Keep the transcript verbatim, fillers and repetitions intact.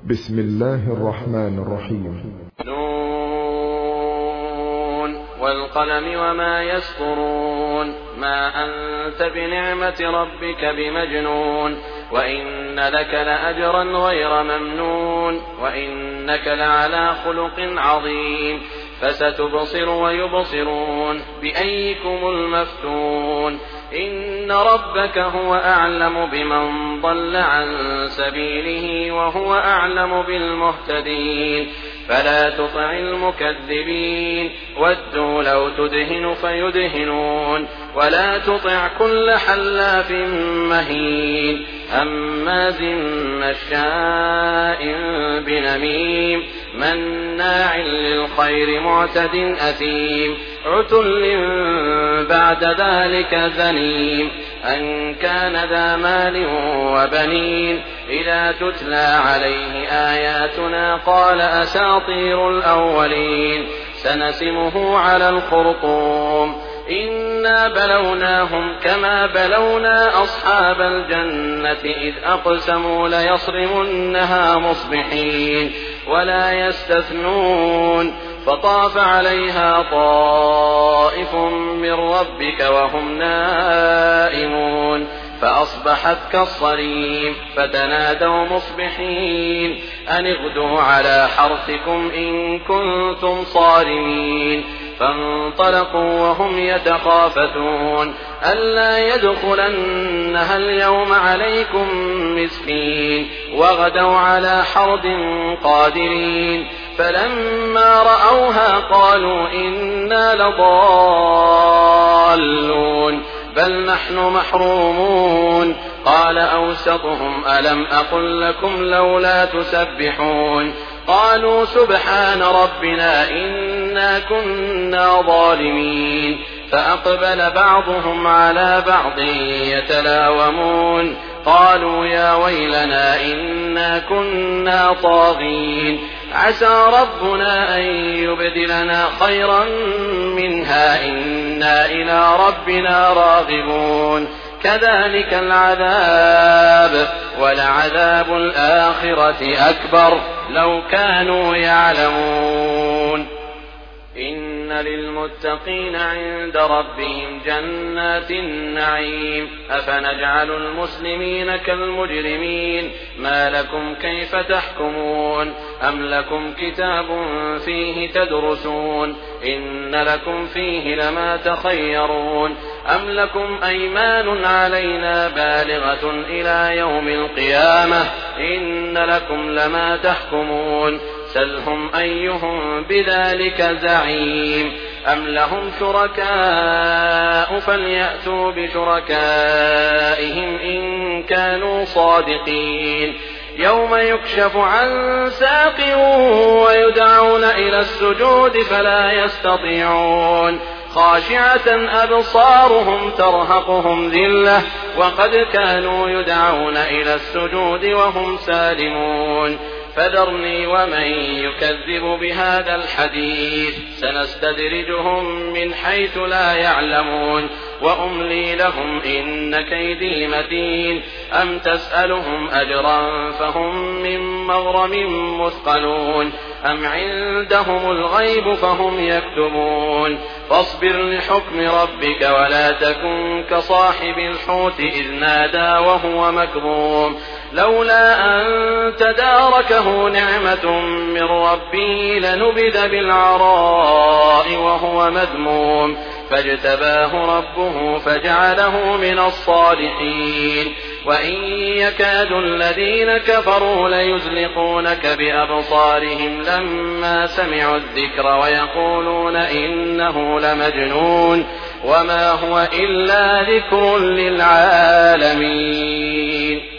بسم الله الرحمن الرحيم. نون والقلم وما يسطرون ما أنت بنعمة ربك بمجنون وإن لك لأجرا غير ممنون وإنك لعلى خلق عظيم فستبصر ويبصرون بأيكم المفتون إن ربك هو أعلم بمن ضل عن سبيله وهو أعلم بالمهتدين فلا تطع المكذبين ودوا لو تدهن فيدهنون ولا تطع كل حلاف مهين هماز مشاء بنميم مناع للخير معتد أثيم عتل بعد ذلك زنيم أن كان ذا مال وبنين إذا تتلى عليه آياتنا قال أساطير الأولين سنسمه على الخرطوم إنا بلوناهم كما بلونا أصحاب الجنة إذ أقسموا ليصرمنها مصبحين ولا يستثنون فطاف عليها طائف من ربك وهم نائمون فأصبحت كالصريم فتنادوا مصبحين أن اغدوا على حرثكم إن كنتم صارمين فانطلقوا وهم يتخافتون ألا يدخلنها اليوم عليكم مسكين وغدوا على حرد قادرين فلما رأوها قالوا إنا لضالون بل نحن محرومون قال أوسطهم ألم أقل لكم لولا تسبحون قالوا سبحان ربنا إنا كنا ظالمين فأقبل بعضهم على بعض يتلاومون قالوا يا ويلنا إنا كنا طاغين عسى ربنا أن يبدلنا خيرا منها إنا إلى ربنا راغبون كذلك العذاب ولعذاب الآخرة أكبر لو كانوا يعلمون إن للمتقين عند ربهم جنات النعيم أفنجعل المسلمين كالمجرمين ما لكم كيف تحكمون أم لكم كتاب فيه تدرسون إن لكم فيه لما تخيرون أم لكم أيمان علينا بالغة إلى يوم القيامة إن لكم لما تحكمون سلهم أيهم بذلك زعيم أم لهم شركاء فليأتوا بشركائهم إن كانوا صادقين يوم يكشف عن ساق ويدعون إلى السجود فلا يستطيعون خاشعة أبصارهم ترهقهم ذلة وقد كانوا يدعون إلى السجود وهم سالمون فذرني ومن يكذب بهذا الحديث سنستدرجهم من حيث لا يعلمون وأملي لهم إن كيدي متين أم تسألهم أجرا فهم من مغرم مثقلون أم عندهم الغيب فهم يكتبون فاصبر لحكم ربك ولا تكن كصاحب الحوت إذ نادى وهو مكظوم لولا أن تداركه نعمة من ربه لنبذ بالعراء وهو مذموم فاجتباه ربه فجعله من الصالحين وإن يكاد الذين كفروا ليزلقونك بأبصارهم لما سمعوا الذكر ويقولون إنه لمجنون وما هو إلا ذكر للعالمين.